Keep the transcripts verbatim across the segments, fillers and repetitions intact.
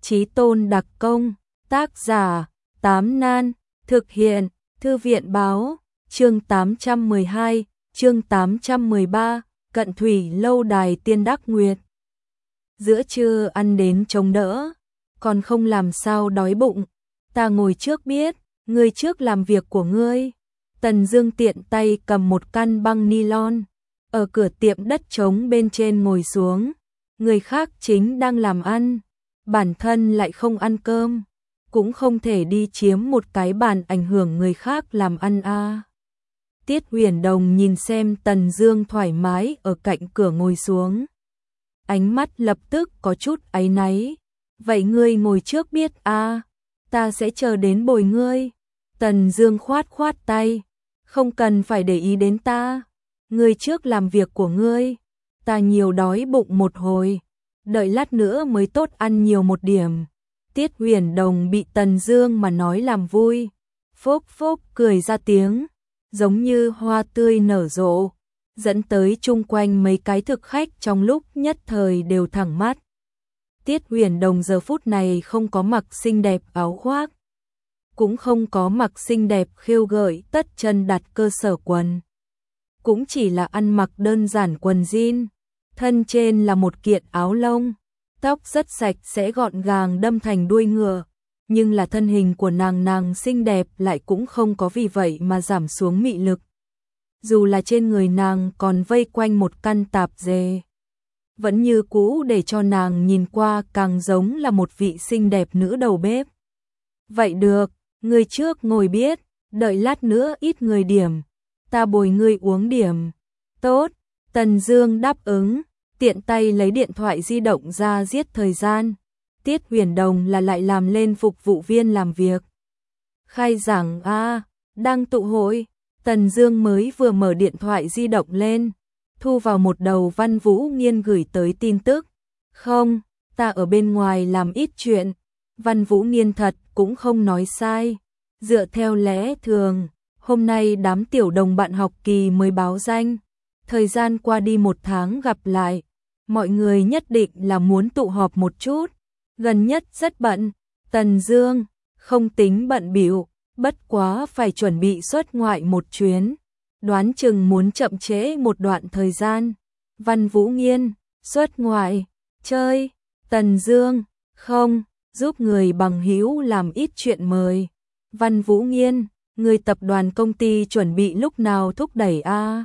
Chí tôn đặc công, tác giả, Tám Nan, thực hiện, Thư viện báo, chương tám trăm mười hai, chương tám trăm mười ba, Cận Thủy lâu đài tiên đắc nguyệt. Giữa trưa ăn đến chống đỡ, còn không làm sao đói bụng, ta ngồi trước biết, ngươi trước làm việc của ngươi. Tần Dương tiện tay cầm một căn băng nylon, ở cửa tiệm đất trống bên trên ngồi xuống, người khác chính đang làm ăn, bản thân lại không ăn cơm, cũng không thể đi chiếm một cái bàn ảnh hưởng người khác làm ăn a. À. Tiết Huyền Đồng nhìn xem Tần Dương thoải mái ở cạnh cửa ngồi xuống, ánh mắt lập tức có chút áy náy. Vậy ngươi ngồi trước biết a, à, ta sẽ chờ đến bồi ngươi. Tần Dương khoát khoát tay, không cần phải để ý đến ta, ngươi trước làm việc của ngươi, ta nhiều đói bụng một hồi, đợi lát nữa mới tốt ăn nhiều một điểm. Tiết Huyền Đồng bị Tần Dương mà nói làm vui, phốc phốc cười ra tiếng, giống như hoa tươi nở rộ, dẫn tới chung quanh mấy cái thực khách trong lúc nhất thời đều thẳng mắt. Tiết Huyền Đồng giờ phút này không có mặc xinh đẹp áo khoác, cũng không có mặc xinh đẹp khêu gợi tất chân đặt cơ sở quần, cũng chỉ là ăn mặc đơn giản quần jean, thân trên là một kiện áo lông, tóc rất sạch sẽ gọn gàng đâm thành đuôi ngựa, nhưng là thân hình của nàng nàng xinh đẹp lại cũng không có vì vậy mà giảm xuống mị lực. Dù là trên người nàng còn vây quanh một căn tạp dề, vẫn như cũ để cho nàng nhìn qua càng giống là một vị xinh đẹp nữ đầu bếp. Vậy được, ngươi trước ngồi biết, đợi lát nữa ít người điểm, ta bồi ngươi uống điểm. Tốt, Tần Dương đáp ứng, tiện tay lấy điện thoại di động ra giết thời gian. Tiết Huyền Đồng là lại làm lên phục vụ viên làm việc. Khai giảng a, à, đang tụ hội. Tần Dương mới vừa mở điện thoại di động lên, thu vào một đầu Văn Vũ Nghiên gửi tới tin tức. Không, ta ở bên ngoài làm ít chuyện. Văn Vũ Nghiên thật cũng không nói sai. Dựa theo lẽ thường, hôm nay đám tiểu đồng bạn học kỳ mới báo danh. Thời gian qua đi một tháng gặp lại, mọi người nhất định là muốn tụ họp một chút. Gần nhất rất bận, Tần Dương không tính bận bịu, bất quá phải chuẩn bị xuất ngoại một chuyến, đoán chừng muốn chậm trễ một đoạn thời gian. Văn Vũ Nghiên, xuất ngoại, chơi, Tần Dương, không, giúp người bằng hữu làm ít chuyện mời. Văn Vũ Nghiên, người tập đoàn công ty chuẩn bị lúc nào thúc đẩy a? À?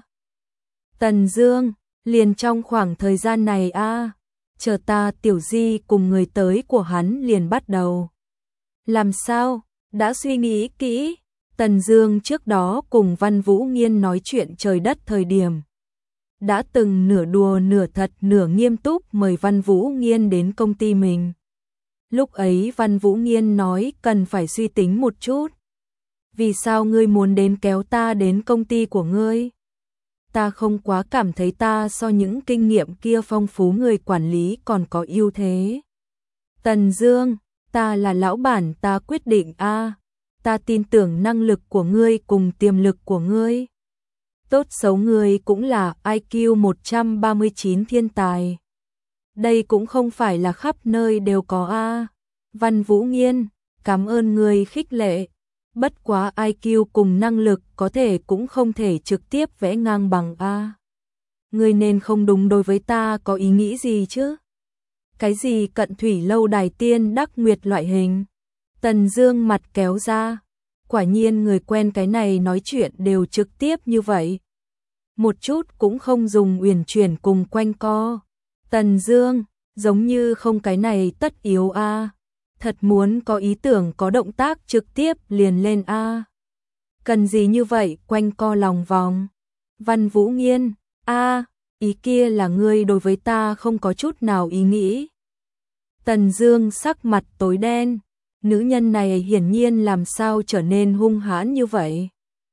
Tần Dương, liền trong khoảng thời gian này a, à? Chờ ta Tiểu Di cùng người tới của hắn liền bắt đầu. Làm sao? Đã suy nghĩ kỹ. Tần Dương trước đó cùng Văn Vũ Nghiên nói chuyện trời đất thời điểm, đã từng nửa đùa nửa thật nửa nghiêm túc mời Văn Vũ Nghiên đến công ty mình. Lúc ấy Văn Vũ Nghiên nói cần phải suy tính một chút. Vì sao ngươi muốn đến kéo ta đến công ty của ngươi? Ta không quá cảm thấy ta so những kinh nghiệm kia phong phú người quản lý còn có ưu thế. Tần Dương, ta là lão bản, ta quyết định a, à, ta tin tưởng năng lực của ngươi cùng tiềm lực của ngươi. Tốt xấu ngươi cũng là I Q một trăm ba mươi chín thiên tài. Đây cũng không phải là khắp nơi đều có a. À. Văn Vũ Nghiên, cảm ơn ngươi khích lệ. Bất quá I Q cùng năng lực có thể cũng không thể trực tiếp vẽ ngang bằng a. À. Ngươi nên không đúng đối với ta có ý nghĩ gì chứ? Cái gì Cận Thủy lâu đài tiên đắc nguyệt loại hình? Tần Dương mặt kéo ra, quả nhiên người quen cái này nói chuyện đều trực tiếp như vậy. Một chút cũng không dùng uyển chuyển cùng quanh co. Tần Dương, giống như không cái này tất yếu a. À. Thật muốn có ý tưởng có động tác trực tiếp liền lên a. À. Cần gì như vậy quanh co lòng vòng? Văn Vũ Nghiên, a, à, ý kia là ngươi đối với ta không có chút nào ý nghĩ. Tần Dương sắc mặt tối đen, nữ nhân này hiển nhiên làm sao trở nên hung hãn như vậy.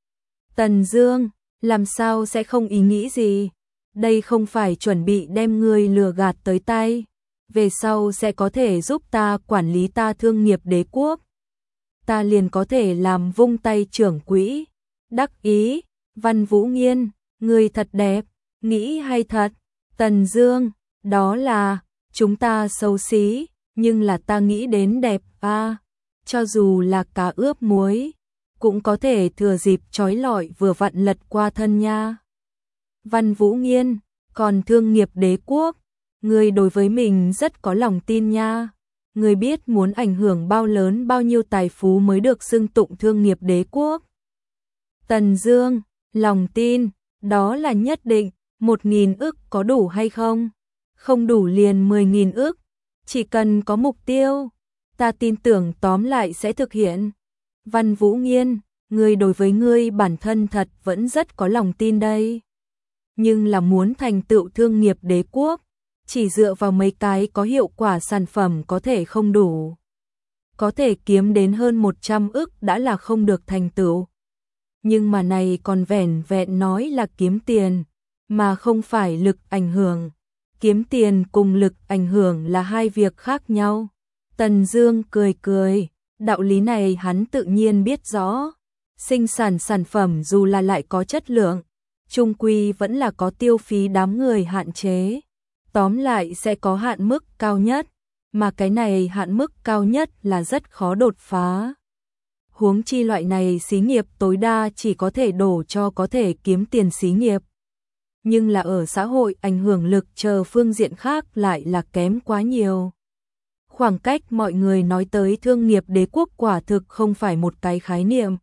Tần Dương, làm sao sẽ không ý nghĩ gì? Đây không phải chuẩn bị đem ngươi lừa gạt tới tay, về sau sẽ có thể giúp ta quản lý ta thương nghiệp đế quốc. Ta liền có thể làm vung tay trưởng quỹ. Đắc ý, Văn Vũ Nghiên, ngươi thật đẹp, nghĩ hay thật. Tần Dương, đó là, chúng ta xấu xí, nhưng là ta nghĩ đến đẹp a, cho dù là cá ướp muối, cũng có thể thừa dịp trói lọi vừa vặn lật qua thân nha. Văn Vũ Nghiên, còn thương nghiệp đế quốc, người đối với mình rất có lòng tin nha. Người biết muốn ảnh hưởng bao lớn bao nhiêu tài phú mới được xưng tụng thương nghiệp đế quốc. Tần Dương, lòng tin, đó là nhất định, một nghìn ức có đủ hay không? Không đủ liền mười nghìn ức, chỉ cần có mục tiêu, ta tin tưởng tóm lại sẽ thực hiện. Văn Vũ Nghiên, ngươi đối với ngươi bản thân thật vẫn rất có lòng tin đây. Nhưng là muốn thành tựu thương nghiệp đế quốc, chỉ dựa vào mấy cái có hiệu quả sản phẩm có thể không đủ. Có thể kiếm đến hơn một trăm ức đã là không được thành tựu. Nhưng mà này còn vẻn vẹn nói là kiếm tiền, mà không phải lực ảnh hưởng. Kiếm tiền cùng lực ảnh hưởng là hai việc khác nhau. Tần Dương cười cười, đạo lý này hắn tự nhiên biết rõ. Sinh sản sản phẩm dù là lại có chất lượng, chung quy vẫn là có tiêu phí đám người hạn chế. Tóm lại sẽ có hạn mức cao nhất, mà cái này hạn mức cao nhất là rất khó đột phá. Huống chi loại này xí nghiệp tối đa chỉ có thể đổ cho có thể kiếm tiền xí nghiệp. Nhưng là ở xã hội ảnh hưởng lực chờ phương diện khác lại là kém quá nhiều. Khoảng cách mọi người nói tới thương nghiệp đế quốc quả thực không phải một cái khái niệm.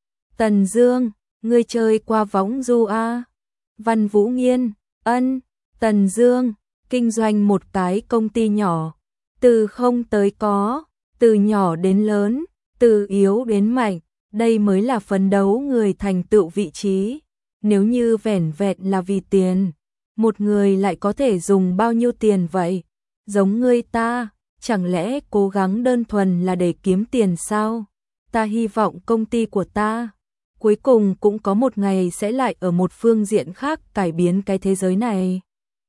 Tần Dương, ngươi chơi qua võng du a? Văn Vũ Nghiên, ân. Tần Dương, kinh doanh một cái công ty nhỏ, từ không tới có, từ nhỏ đến lớn, từ yếu đến mạnh, đây mới là phấn đấu người thành tựu vị trí. Nếu như vẻn vẹn là vì tiền, một người lại có thể dùng bao nhiêu tiền vậy? Giống ngươi ta, chẳng lẽ cố gắng đơn thuần là để kiếm tiền sao? Ta hy vọng công ty của ta cuối cùng cũng có một ngày sẽ lại ở một phương diện khác cải biến cái thế giới này.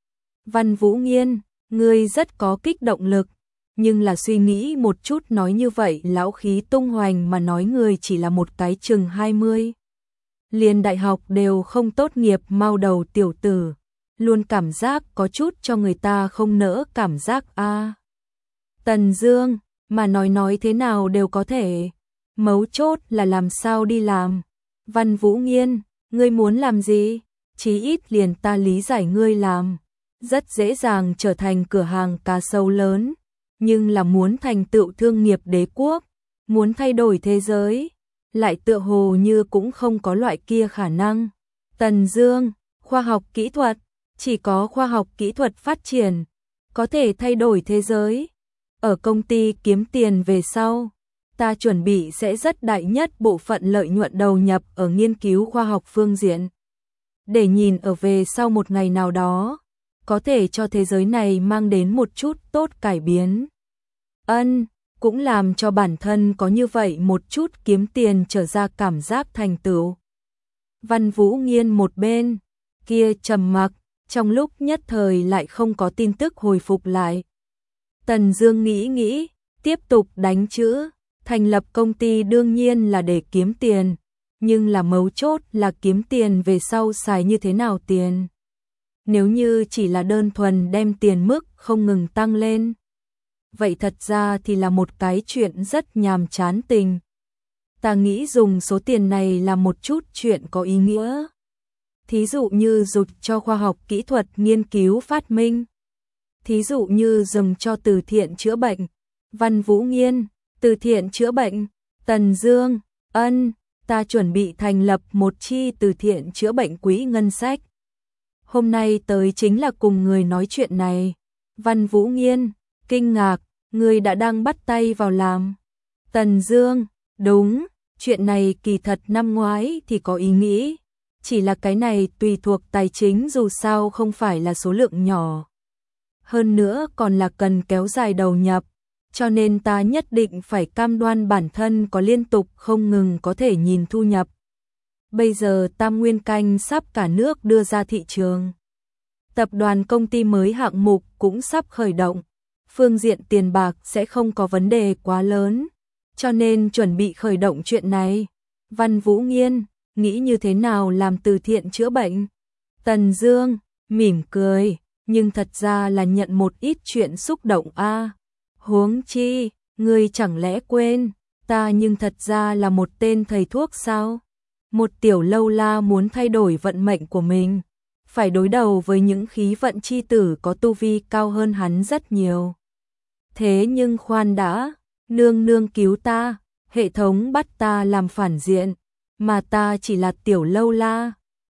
Văn Vũ Nghiên, ngươi rất có kích động lực, nhưng là suy nghĩ một chút nói như vậy lão khí tung hoành mà nói người chỉ là một cái chừng hai mươi. Liền đại học đều không tốt nghiệp mau đầu tiểu tử, luôn cảm giác có chút cho người ta không nỡ cảm giác a. À. Tần Dương, mà nói nói thế nào đều có thể, mấu chốt là làm sao đi làm. Văn Vũ Nghiên, ngươi muốn làm gì? Chí ít liền ta lý giải ngươi làm. Rất dễ dàng trở thành cửa hàng cá sấu lớn, nhưng là muốn thành tựu thương nghiệp đế quốc, muốn thay đổi thế giới, lại tựa hồ như cũng không có loại kia khả năng. Tần Dương, khoa học kỹ thuật, chỉ có khoa học kỹ thuật phát triển, có thể thay đổi thế giới. Ở công ty kiếm tiền về sau, ta chuẩn bị sẽ rất đại nhất bộ phận lợi nhuận đầu nhập ở nghiên cứu khoa học phương diện. Để nhìn ở về sau một ngày nào đó, có thể cho thế giới này mang đến một chút tốt cải biến. Ân, cũng làm cho bản thân có như vậy một chút kiếm tiền trở ra cảm giác thành tựu. Văn Vũ Nghiên một bên, kia trầm mặc, trong lúc nhất thời lại không có tin tức hồi phục lại. Tần Dương nghĩ nghĩ, tiếp tục đánh chữ, thành lập công ty đương nhiên là để kiếm tiền, nhưng là mấu chốt là kiếm tiền về sau xài như thế nào tiền. Nếu như chỉ là đơn thuần đem tiền mức không ngừng tăng lên, vậy thật ra thì là một cái chuyện rất nhàm chán tình. Ta nghĩ dùng số tiền này làm một chút chuyện có ý nghĩa. Thí dụ như dùng cho khoa học kỹ thuật nghiên cứu phát minh. Thí dụ như dùng cho từ thiện chữa bệnh. Văn Vũ Nghiên, từ thiện chữa bệnh. Tần Dương, ân, ta chuẩn bị thành lập một chi từ thiện chữa bệnh quỹ ngân sách. Hôm nay tới chính là cùng người nói chuyện này. Văn Vũ Nghiên, kinh ngạc, người đã đang bắt tay vào làm. Tần Dương, đúng, chuyện này kỳ thật năm ngoái thì có ý nghĩ. Chỉ là cái này tùy thuộc tài chính dù sao không phải là số lượng nhỏ. Hơn nữa còn là cần kéo dài đầu nhập. Cho nên ta nhất định phải cam đoan bản thân có liên tục không ngừng có thể nhìn thu nhập. Bây giờ Tam Nguyên Canh sắp cả nước đưa ra thị trường. Tập đoàn công ty mới hạng mục cũng sắp khởi động. Phương diện tiền bạc sẽ không có vấn đề quá lớn. Cho nên chuẩn bị khởi động chuyện này. Văn Vũ Nghiên, nghĩ như thế nào làm từ thiện chữa bệnh? Tần Dương, mỉm cười, nhưng thật ra là nhận một ít chuyện xúc động a. Huống chi, ngươi chẳng lẽ quên, ta nhưng thật ra là một tên thầy thuốc sao? Một tiểu lâu la muốn thay đổi vận mệnh của mình, phải đối đầu với những khí vận chi tử có tu vi cao hơn hắn rất nhiều. Thế nhưng khoan đã, nương nương cứu ta, hệ thống bắt ta làm phản diện, mà ta chỉ là tiểu lâu la,